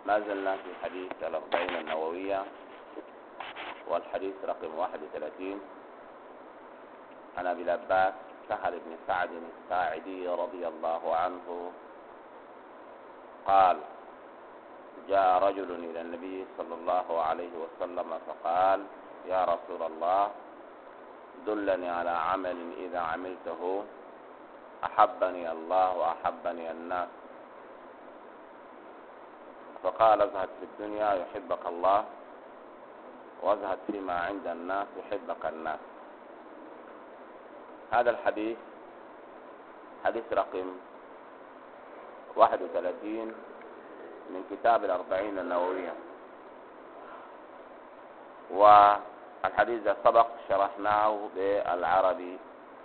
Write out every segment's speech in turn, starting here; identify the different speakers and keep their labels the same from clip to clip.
Speaker 1: ما زلنا في حديث الأربعين النووية، والحديث رقم 31 عن أبي العباس سهل بن سعد الساعدي رضي الله عنه قال: جاء رجل إلى النبي صلى الله عليه وسلم فقال: يا رسول الله، دلني على عمل إذا عملته أحبني الله وأحبني الناس. فقال: ازهد في الدنيا يحبك الله، وازهد فيما عند الناس يحبك الناس. هذا الحديث حديث رقم 31 من كتاب الأربعين النووية، والحديث ده سبق شرحناه بالعربي.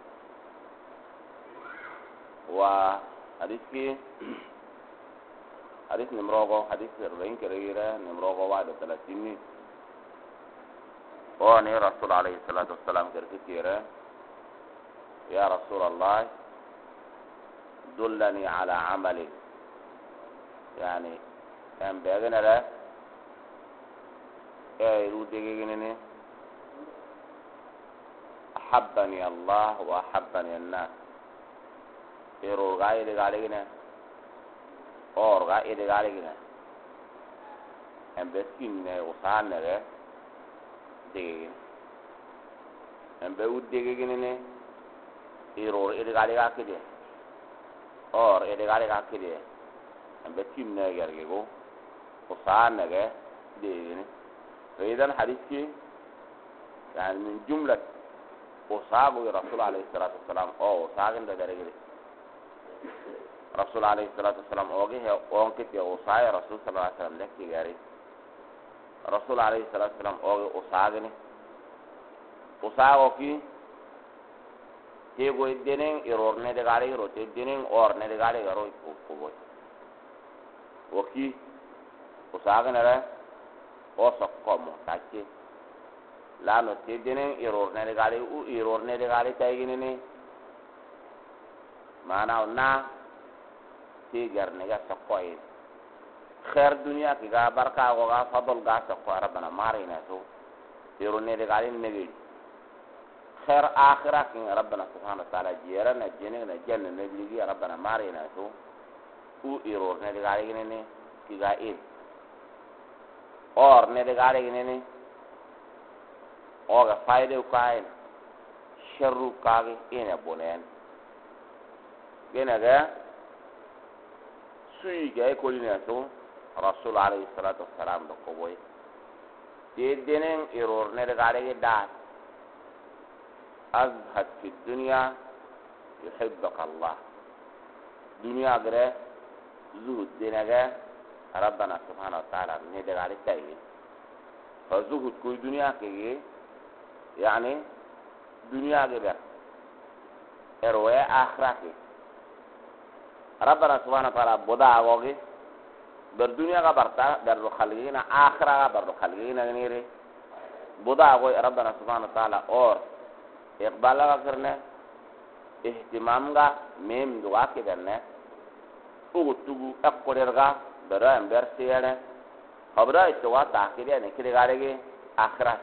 Speaker 1: وحديث حديث نمروغو حديث 40 كريرة نمروغو 31 واني رسول عليه الصلاة والسلام كريرة: يا رسول الله، دلني على عمل، يعني كان بيغنى له يوديغني أحبني الله وأحبني الناس. يروغا يدغاليغنا أورغا يدغاليغنا أمبسكين وصانة ديغين أمبوديغني يرور يدغاليغا كده أور يدغاليغا كده أمبسكين يرغيغو وصانة ديغين. فإذا الحديث يعني من جملة وصابه الرسول عليه الصلاة والسلام أو وصاغن درجة رسول عليه الصلاة والسلام أوجه أونكت يا وصايا رسول صلى الله عليه وسلم لك يجاري رسول عليه الصلاة والسلام أوجه وصاغني وصاغه في تيجو الدينين يرور ندعالي يرور الدينين أور ندعالي يرور يكوبوي وكي وصاغنا له وصقهم تاكي لا نتيجنين يرور ندعالي تايجيني maanaam naa tigar nega sakoy khair dunya ki ga barka go ga fadol ga sakko rabbana marina to yero ne de galin negi khair akhirah ki rabbana subhanahu wa ta'ala jera na jene na janna ne biligi rabbana marina to u yero ne de galin ne ki ga in or ne de galin ne o ga faide ko ay sharru ka ge ina bonen genaga sui ga ekolina to rasul alayhi salatu wassalam do ko boy de denen error ne daga re da azhad fi dunya yuhibbuk allah dunya gre zuhud denaga rabbana subhanahu wa ta'ala ne daga re tay fa zuhud ko dunya ke yani dunya ge erwe akhirati ربنا سبحانه وتعالى بودا اوغي در دنيا کا برتا در خلقینا آخرہ کا بر خلقینا غنیری بودا اوغي ربنا سبحانه وتعالى اور اقبال کا کرنے اهتمام کا میم دعا کے کرنے او تو اقررگا در امبر سینے خبر استوا تاخیرے نکری گارے آخرہ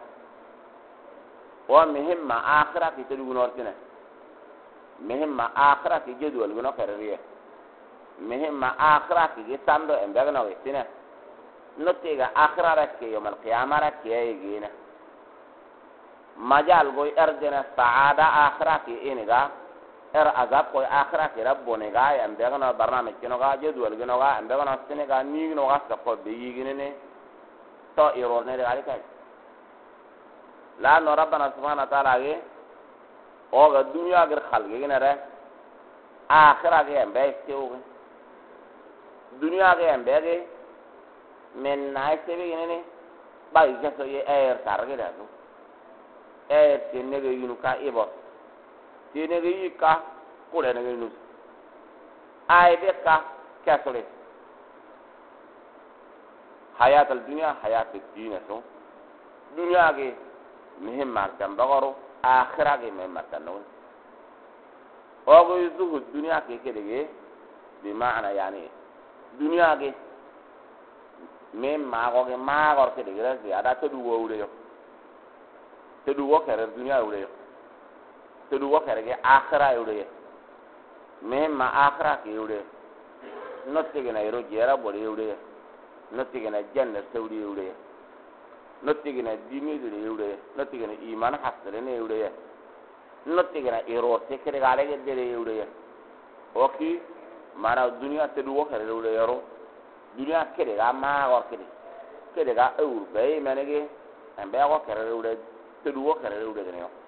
Speaker 1: و مهم آخرہ کی تلگونورتنے مهم آخرہ کی جدول گنو کرریے مهم آخرة كي يساندو إمبارنا ويسنا نتيجة آخرة ركّي يوم القيامة ركّي يجينا مجال قوي أرجنا سعادة آخرة كي إنغا أزاب قوي آخرة كي ربونغا إمبارنا برنامج كنوغا جدول كنوغا إمبارنا سنغا نيغنوغا سقو بيجيني تو إيروني لغالي لأن ربنا سبحانه وتعالى أوغا الدنيا غير خلقين ره آخرة كي إمبارنا दुनिया के अंबेगे मैं नाइसे भी इन्हें बाई जैसे ये एयर सारगे रहते एयर चेन्नई के यूनुका ये बस चेन्नई के ये का कोड़े ने के यूनुस आए दे का क्या सोले हयात अल दुनिया हयात दीन है तो दुनिया के मुहिम मार्चन बगरो आखिरा के मुहिम मार्चन नो और कोई जुहद दुनिया के लिए बिमाना यानी दुनिया के min ma go ge ma gor ke de gira ada to du wo yo to du wo kere dunya yo to du wo kere ge akhira yo min ma akhira ke yo no tigina iro jera boli yo no tigina janna sawdi yo no tigina dini de yo no tigina iman hasre ne yo no tigina iro tekere gale ge de yo oki mana dunya te du wo kere yo yoro dunia kede ga ma go kede ga eur be menege en be go kere ure te du go kere ure de no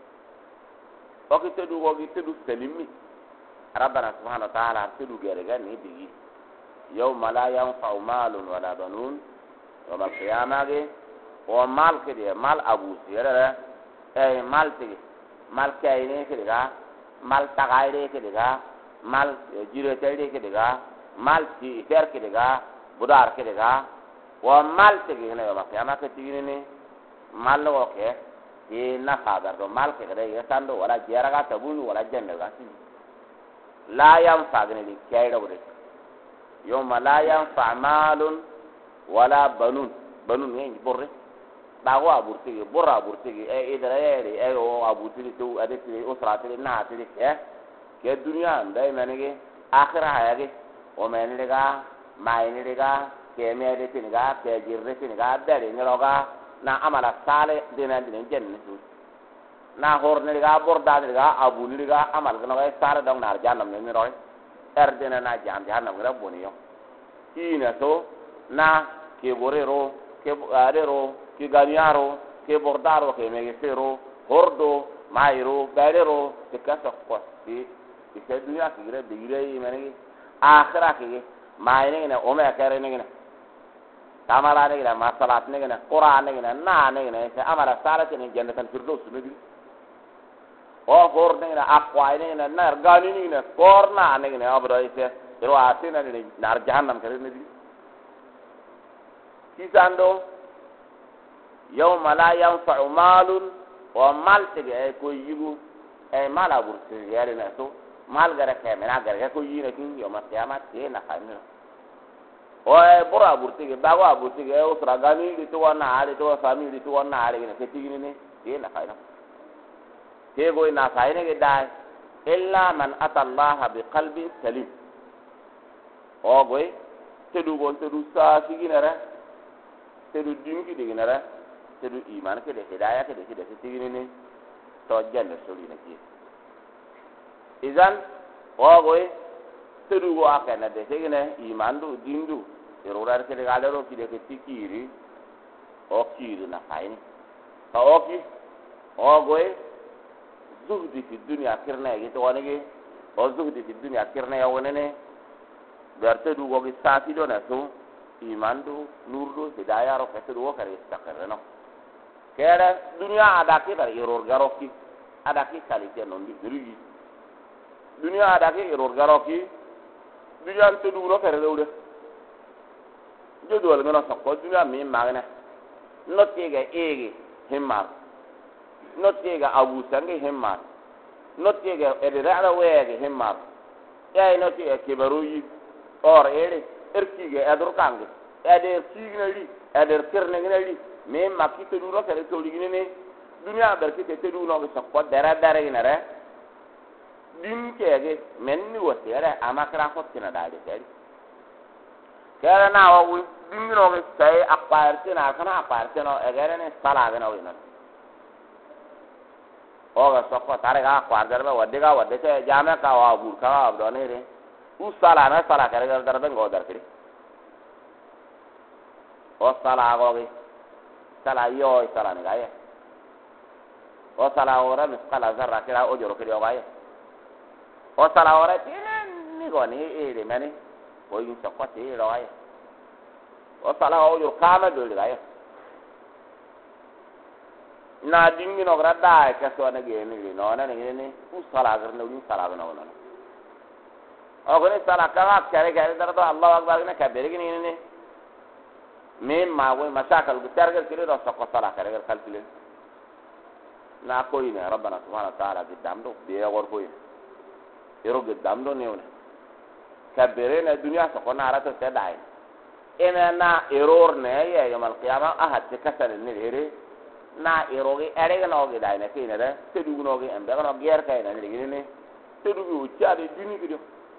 Speaker 1: o ki te du go ki te du selimi rabbana subhanahu wa ta'ala te du gere ga ni bigi yawma la yanfa'u malun wala banun wa ma qiyamage o mal kede mal abu sirere e mal te mal kayne kede ga mal tagaire kede ga mal jire telde kede ga mal ti ter kede ga budar ke daga wa mal te gine yo makya ke tigini ni mal lo ke e na fadar do mal ke gade ya sando wala jera ga tabunu wala jende ga ti la yam fagene li kay do de yawma la yanfa malun wala banun ni borre ba wa burtigi borra burtigi e idara e o abutigi to ade ti o srati na ti ke dunya ndai menege akhirah ayage o menege ga maini diga ke mede tiniga ke jirre tiniga dare ngeloga na amala sale dina jenne tu na horne diga borda diga abu diga amal gno ga sare dong nar jannam ne roy dina na jannam gra boniyo ina to na ke borero ke arero ke ganiaro ke bordaro ke megesero hordo mairo galero ke kaso kosti ke dunya ke gre digre meni akhirah ke maine ne o me kare ne tamara ne masalat ne qur'an ne na ne se amara salati ne jannatan firdaus ne di o gor ne aqwa ne na gani ne korna ne abra ise ro atina ne nar jahannam kare ne di kisando yawma la yanfa'u malun wa mal te ko yigu e mala burti yare ne to mal gara ke mena gara ko yine kin yo ma kiamat e na khani o e bora burti ke bago burti ke o tragani di to wana ari to family di to wana ari ne ke tigini ne e na khani ke go na khani ke dai illa man ata Allah bi qalbin salim o go te du gon te du sa siginara te du dingi diginara te du iman ke de hidayah ke de tigini ne to janna soli ne ki izan ogoy tedugo akena de segene imandu dindu erorar ke galero ki de tikiri o kiri na faini ka oki ogoy zuhdi fi dunya kirna yete wonege o zuhdi fi dunya kirna ya wonene berte dugo ki safi do na so imandu nurdu hidayah ro ke tedugo kare istakarno kere dunya ada ki dar eror garoki ada ki kalite non di dirigi dunia ada ke error garoki dunia te duro kere dewde jodol ngana sakko dunia mi magna notiga ege himmar notiga abu sange himmar notiga edira wege himmar ay notiga kibaruyi or ere erkige adur kange ede signali eder kirnengali mi makki te duro kere to ligine dunia berki te duro no sakko dara ginare din kege menni wotere amakra hotina dade tari kera na wa din no be sai aparte na kana aparte no egere ne sala ga no ina o ga sokko tare ga kwardar be wadde te jame ka wa bur ka abdo ne re u sala na sala kare ga dar be ngodar kiri o sala go ge sala yo sala ne ga ye o sala ora misqala zarra kira o joro kiri o ga ye o sala ora tinen ni goni ere mani o yin sakwati roye o sala o yo kama do gaye na dingi no grada ka so na ge ni no na ni u sala gar no ni sala no no o goni sala ka kare kare dar do Allah akbar ne ka bere ni ni me ma wo masakal gu targal kire do sakko sala kare gar kalkile na ko ina rabbana subhanahu wa ta'ala bi damdo be gor ko yoro ge damdo ne ona kabere na dunia so ko na ara to te dai na error ne ya yawmal qiyamah ahad te kasal ne here na erogi erega no gi dai ne kine de te du no gi embe no ger kay ne gi ne te du u chaade duni gi do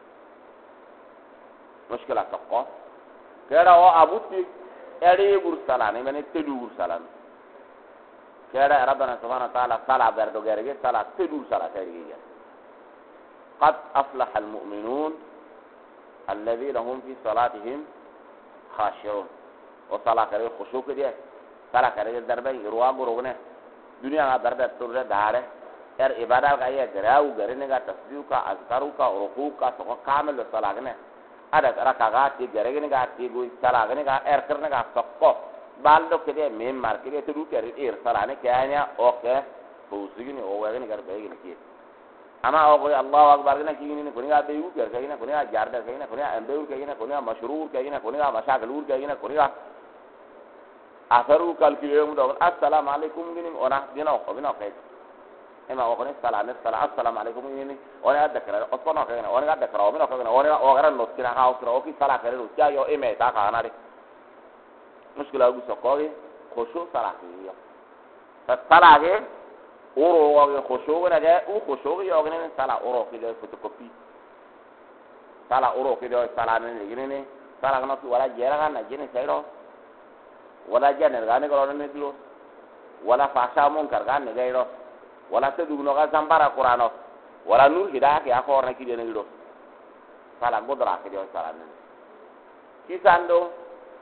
Speaker 1: mushkila ko kera o abuti eri bursalani mene te du bursalan kera rabbana subhanahu wa ta'ala sala berdo gerge sala te du sala tergi قد أفلح المؤمنون الذين هم في صلاتهم خاشعون وصلاة كريه خشوع كده صلاة كريه دربه يروى غروغنه دنيا دربه تورة داره عبادة كايه غراو غرينه کا تسبيح کا اذکار کا رکوع کا سو کامل صلاة نه ada rakaga ti gerege ga ti go sala ga ga karne ga sokko baldo kede mem mar kede tu kere sala ne kanya oke fusigi ni o wa ne gar be ni ki ama o go allah akbar ne ki ni ko ni ga be u ker ga ni ko ni ga jar da ga ni ko ni ambe u ga ni ko ni ga mashrur ga ni ko ni ga mashakil ur ga ni ko ni ga asaru kalkilum do assalamu alaikum ni ona dina ko bina ko ema o ko ni sala ne sala assalamu alaikum ni ona dakara o ko no ka ni ona dakara o bina ko ni ona o garan no kira ha o kira o ki sala kare ru cha yo eme ta ka na ri muskila gu so ko ge khushu sala ki yo sala ge oro wa ge khushu na ge u khushu yo ge ni sala oro ki de fotokopi sala oro ki de sala ne ni sala no ki wala jera ga na jini sairo wala jane ga ne ko ne dilo wala fasha mon kar ga ne gairo wala te dugno ga zambara qur'ano wala nur hidayah ke akor na ki de ne do sala godra ke de sala ne kisando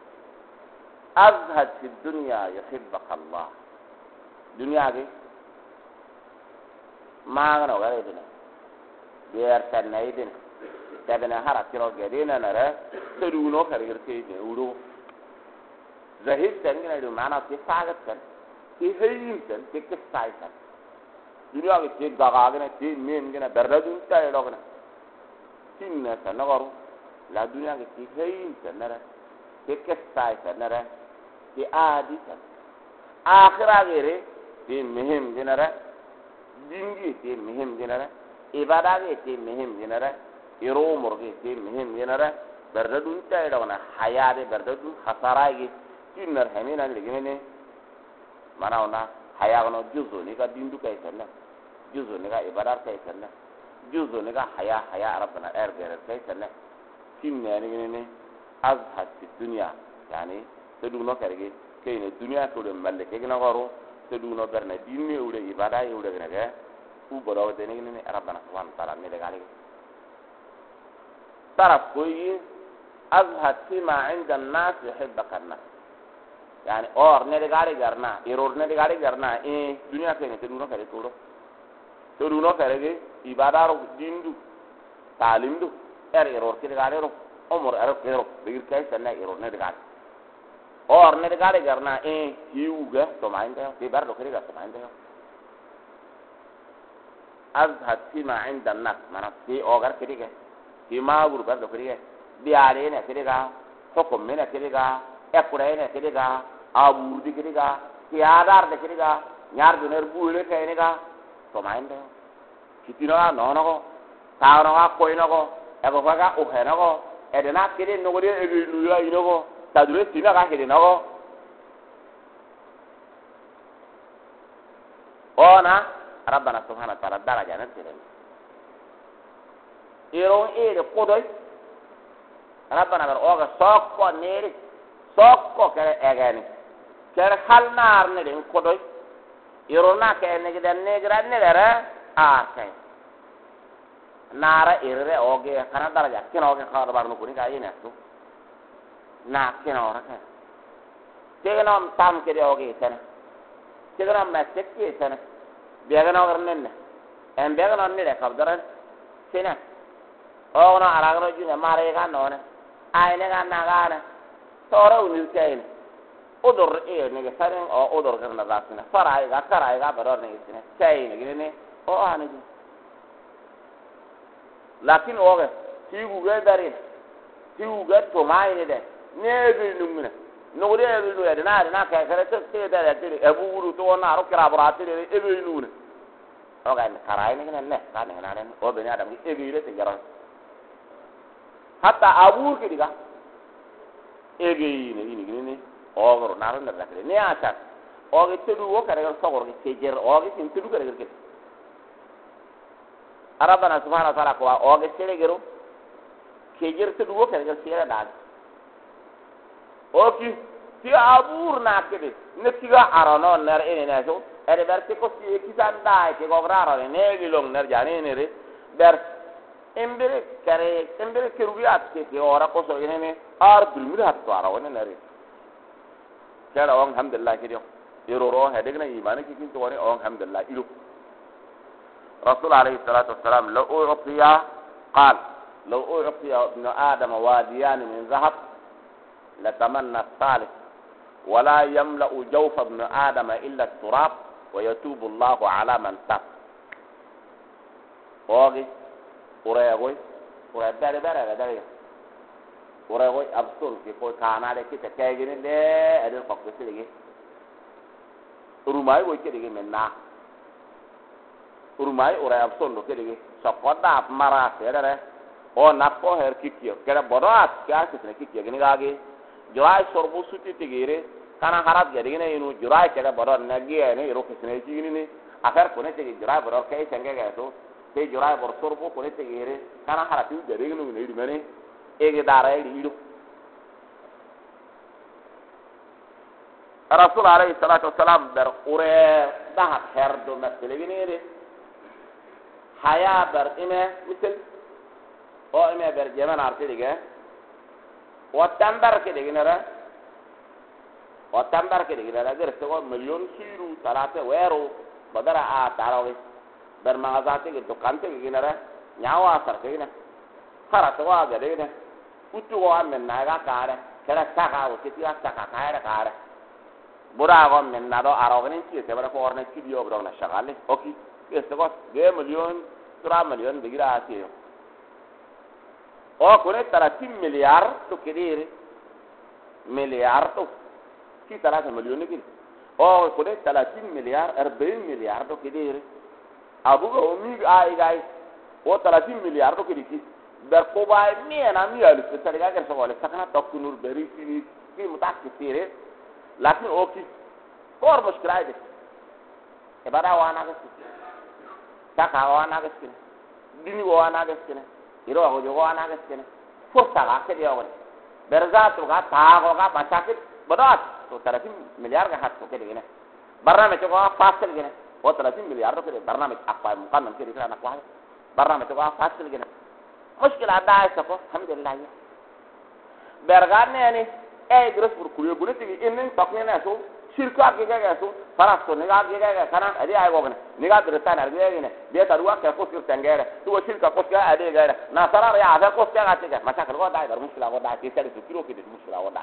Speaker 1: azhad fi dunya yuhibbaka allah dunya ge ma ga no ga de ne ber tan nay de ne de hara tiro ge de ne re te dugno kar ge ke de uro zahid tan ge do mana ke sagat kan ke hayin tan ke sai kan dunia ke te gaga ne te men ge na berda dun ta lo ga tinna ta nagaru la dunia ke te hayin tan ne ke sai tan ne ke adi tan akhira ge re te muhim ge na dingi te muhim ge na ibada ge te muhim ge na iro murge te muhim ge na berda dun ta lo na haya de berda dun khasara ge tinnar hamina ge ne mana ona haya no juzu ni ka dindu kai sanna juzu ni ka ibadar kai sanna juzu ni ka haya rabbana erger kai sanna tinne ni ne azhad fi dunya yani tedu no karge kai ne dunya to de malle ke na garo tedu no berna dinne ure ibada ure ne ga u bodo de ne rabbana subhanahu wa ta'ala ne de gali taraf koyi azhad fi ma 'inda an-nas yuhibbaka an-nas yani or ne de gari garna error ne de gari garna dunia ke ne te duno kare toro to duno kare ge ibadaro dindu talimdu error ke de gari ro omor error ke ro bigir kai sanna error ne de gari or ne de gari garna hiuga to mainda ke bar do kare ga to mainda azhad fima inda an-nas mana ke ogar ke de ke ma bur bar do kare biare ne ke de ga hukum ne ke de ga ekure ne ke de ga abur di ke ga tiadar de ke ga nyar duner buule ke ne ga to mainde kitino no no ko ta no ga ko ino ko e ko ga o he no ko e de na ke de no go de e lu ya ino ko ta dure tina ga ke de no ko ona rabbana subhanahu wa ta'ala daraja ne tire iro de kodoy rabbana ber o ga sokko neri sokko kere egeni kere halnar ne den kodoy irona ke ne gidan ne gran ne dara kai nara irre oge kana daraja kino oge khawar barno kuni ka yene to na kino ora ka tegnam tam ke de oge tan tegnam ma tekki tan biagana garnen en biagana ne de kabdaran sina ogno aragno juna mare ga no ne ai ne ga na ga ne tora unil kain odor ne ga saren o odor garna rasina farai ga karai ga bador ne isine kain ne o ane lakin oge tigu ga dari tigu ga to mai ne de ne bi numina no de bi no de na ka kare te da de e buru to na ro kra brate de e bi numina oga ne karai ne ne ka ne na ne o be ne adam e bi le te jara hatta abur ke diga egi ni ogoro na ron da kare ne ata ogi tedu wo kare gar sogor ke sejer ogi tin tedu kare ke arabana subhanahu wa ta'ala ko ogi sere gero kejer tedu wo kare gar sere da oki ti abur na kede ne tiga arano ner ene na so ere ber ko ti kisan dai ke gograro ne gilong ner jani ne re ber embere kerubiat ke ora ko so ene ar dulmir hat to ara wona nare kala on alhamdulillah ke dio iroro he degna imani ki kin to woni on alhamdulillah ilu rasul alayhi salatu wassalam la u'tiya qal law u'tiya ibn adam wadiyan min dhahab la tamanna salih ولا يملأ جوف ابن آدم إلا التراب ويتوب الله على من تاب اوغي وريغوي وريبره بره داري وريغوي ابسول كي كو كانا دي كي تكايغي دي ادل فوق سيلغي روماي وي كي دي منا روماي وري ابسول دو كي دي سقودا مارا سيره او ناكو هير كيكيو كده بودات كاسي كيكيو غني غاغي جراي سوربو سوتي تيغيري kana harap jadi ne inu jurai keda bodor nagi ne ro kisne chigini ni afar kone te jurai bodor kai senge ga to te jurai bor sorbo kone te gere kana harap yu jadi nu ne dimane ege dara edi idu rasul alayhi salatu wassalam ber ure dahab herdo masle gini re haya ber ime misal o ime ber jeman arte dige o tambar ke dige nara وتمبر كده كده غير سوا مليون سيرو ثلاثه ويرو بدر تاراوي برمغازاتي كده كانت كده نياوا سر كده فراتوا غده utuwa men naga kare kera saka o tiya saka kare kare burago men nado arogni ci te bara forne ci dio bro na shagale oki questo go 2 milioni 3 milioni di grazie o con 30 miliardi che dire miliardo في 3 مليون كده او كده 30 مليار 40 مليار دو كده ابوغا اومي اي جاي او 30 مليار دو كده بركوباي مينا ميالو تسرغا كده سوال سكنا توكنور بري في متاكثير لكن اوكي كور مشكله دي ابدا وانا بس سكا وانا بس كده ديني وانا بس كده يرو اگو جو وانا بس كده فرصه كده يوم برزات وغا تاغو غا باشاكت بدات تو 30 مليار का हाथ होके देगे ना برنامج को आप पास कर गए ना वो 30 मिलियन तो करे برنامج आप मुकम्मल के दिखा ना क्या है برنامج को आप पास कर गए ना मुश्किल आता है सबको अल्हम्दुलिल्लाह bergan ne ani gros pour kuye gune tigi inen tokne na so shirka ke ga so farasto ne ga ga kana adi ay go ne ga dirta na ga ne be tarwa ka ko sir tangere to shirka ko ga adi ga na sarar ya ga ko ga ga mata ka go dai dar mushkila go dai ke sari kilo ke mushkila go dai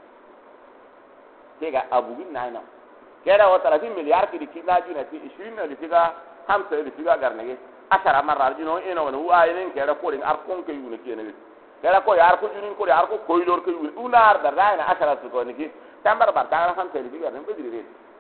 Speaker 1: kega abugin naina kera o 30 milyar ki dikina juna ti 20 na dikga 5 dikga garnege ashara marar jino eno wona waayinen kera ko din arkon ke yune kene kera ko yar ko junin ko yar ko koylor ke yune unar da raina ashara su ko niki tambar bar ta 5 dikga ne bediri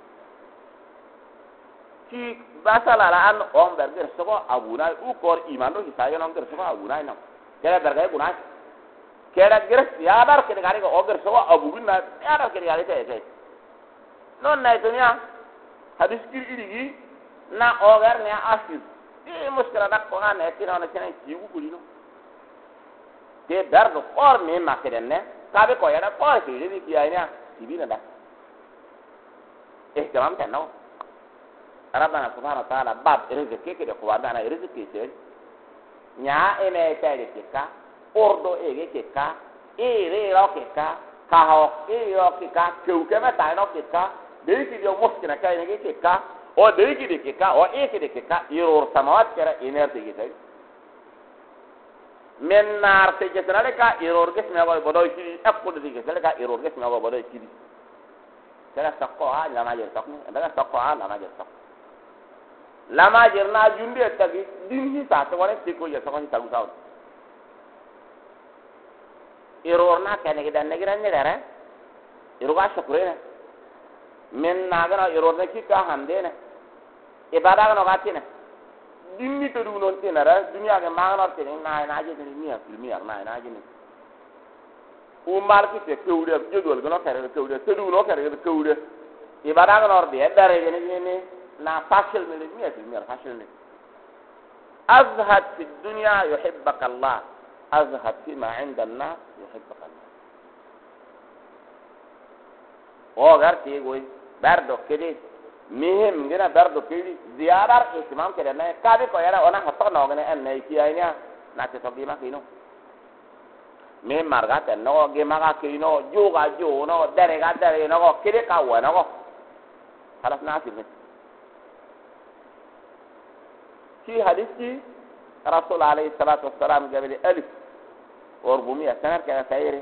Speaker 1: ki basala la an on berger soko abuna u kor imano hisayo non ger soko abuna na kera bergay guna kera gres ya bar ke gari ko oger soko abugin na ya bar ke gari te non na dunia hadis iri na ogar ne asis e muskila da ko na tino na tene jigu kulino te dardo or me makedenne kabe ko yana ko ti ri ki aynya tibina da ihtimam tanno rabbana subhanahu wa ta'ala bab rizqi ke de ko wadana rizqi te nya ene tare ke ka ordo ege ke ka re ro ke ka ho ro ke ka ku ke ma ta ro ke ka deiki dio moskina kay ne ke ka o deiki de ke ka o eke de ke ka iror samawat kera inerte ke tay men nar te ke sare ka iror ke me go bodoy ki akko de ke sare ka iror ke me go bodoy ki kera sakko ha la majir sakko daga sakko ha la majir sakko la majir na junde tagi dinni ta to wala ti ko ya sakko ta gusaw iror na kene ke dan ne giran ne dara iroga shukure men nagana yorone ki ka hande ne ibada ga no gati ne dinni to du non tinara dunya ga magana tin na je ni filmi ar na je ni umal ki te kewde jodol gono kare kewde sedu no kare kewde ibada nor de dare ni na fashil mi fashil ni azhad fi dunya yuhibbaka Allah azhad fi ma 'inda an-nas yuhibbaka Allah o garti goy bardo kedi mihim gina bardo kedi ziyarar ihtimam kede na kabe ko yara ona hatta no gane en nei kiyanya na te tobi ma kino me marga te no ge maga kino juga jo no dare ga dare no kede ka wa no خلاص نعرف المثل في حديث رسول عليه الصلاة والسلام قبل 1400 سنة كان سيره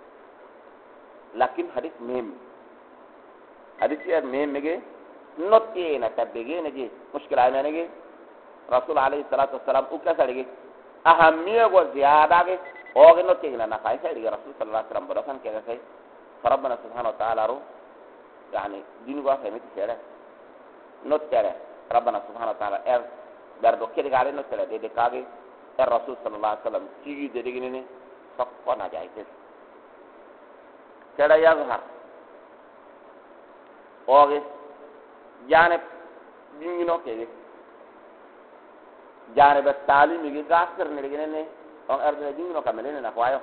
Speaker 1: لكن حديث مهم حديث مهم نجي نوتينا تبيجي نجي مشكلة أنا نجي رسول عليه الصلاة والسلام أكثر نجي أهمية وزيادة نجي أوه نوتينا نفايسة نجي رسول صلى الله عليه وسلم برسان كذا سي فربنا سبحانه وتعالى رو يعني دين قوة فهمت سيرة نوتيرة ربنا سبحانه وتعالى برضو كده قال نوتيرة دي كاغي الرسول صلى الله عليه وسلم تيجي ديجيني سقطنا جايتس كده يظهر أوه جانب دينو كده جانب التعليم يجي كاسر نيجيني أو أرجع دينو كملين نخوايو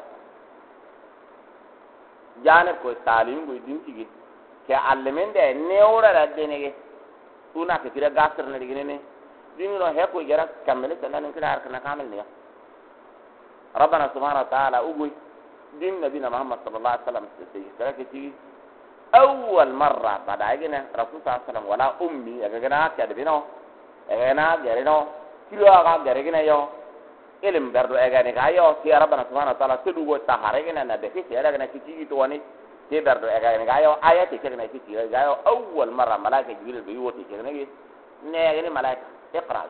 Speaker 1: جانب كوي تعليم كوي دين تيجي ke allemen de neura da denege una ke tira gasar na digine ne dingino he ko gara kamele tanan kira arkana kamel ne rabbana subhanahu wa ta'ala ugu din nabina muhammad sallallahu alaihi wasallam sai ke ti awwal marra bada agina rasul sallallahu alaihi wasallam wala ummi aga gana ka de bino aga na gare no kilo aga gare gina yo ilim dardo aga ne ga yo ti rabbana subhanahu wa ta'ala tudu go tahare gina na de ke ya daga na ki to wani تقدر gayo ayati كنا كتير gayo أول مرة ملائكة جبريل بيوتي كنا نيجي ملائكة اقرأ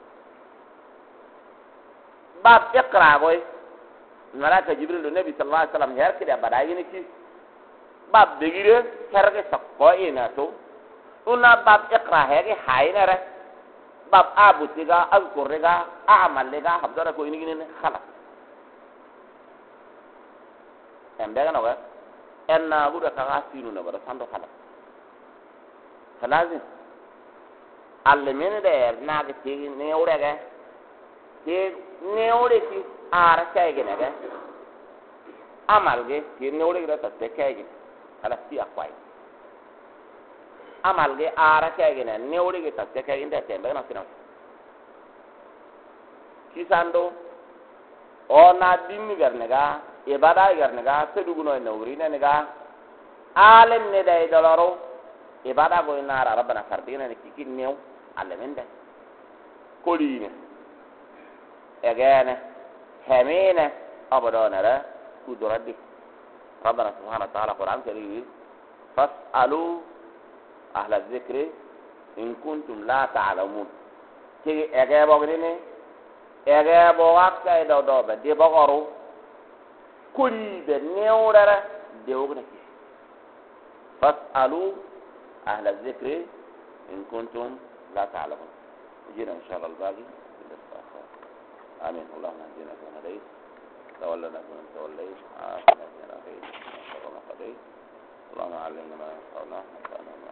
Speaker 1: باب اقرأ قوي ملائكة جبريل النبي صلى الله عليه وسلم هير كده بداية نكى باب دقيقة هرقة سقوي ناتو ونا باب اقرأ هيك هاي نرى باب أبو تيجا أذكر رجع أعمل رجع حبضر كوي نيجي خلاص هم ده كنا أنا أقول لك أغاسينو نبرة ساندو خلاص علمين ده ناقة تيجي نيورة كه تيجي نيورة كي آرا كايجي نكه أمال كه تيجي نيورة كده تتكايجي خلاص تي أقوي أمال كه آرا كايجي نيورة كده تتكايجي ده تيمبر ناسينو كي ساندو أو نادين كرنكا ibadah garnaga seduguno nawrina naga alim ne dai dolaro ibadah go inara rabbana fardina ne kikin new alemende kolina egene hamina abadana ra kuduradi rabbana subhanahu wa ta'ala quran karim fasalu ahla dhikri in kuntum la ta'lamun ki ege bogrini ege bogakka do be de bogoru كل بنيورة ديوغنا كيس فاسألوا أهل الذكر إن كنتم لا تعلمون جينا إن شاء الله الباقي في الاستغفار آمين اللهم اهدنا فيمن هديت تولنا فيمن توليت عافنا فيمن عافيت وشر ما قضيت اللهم علمنا ما ينفعنا وانفعنا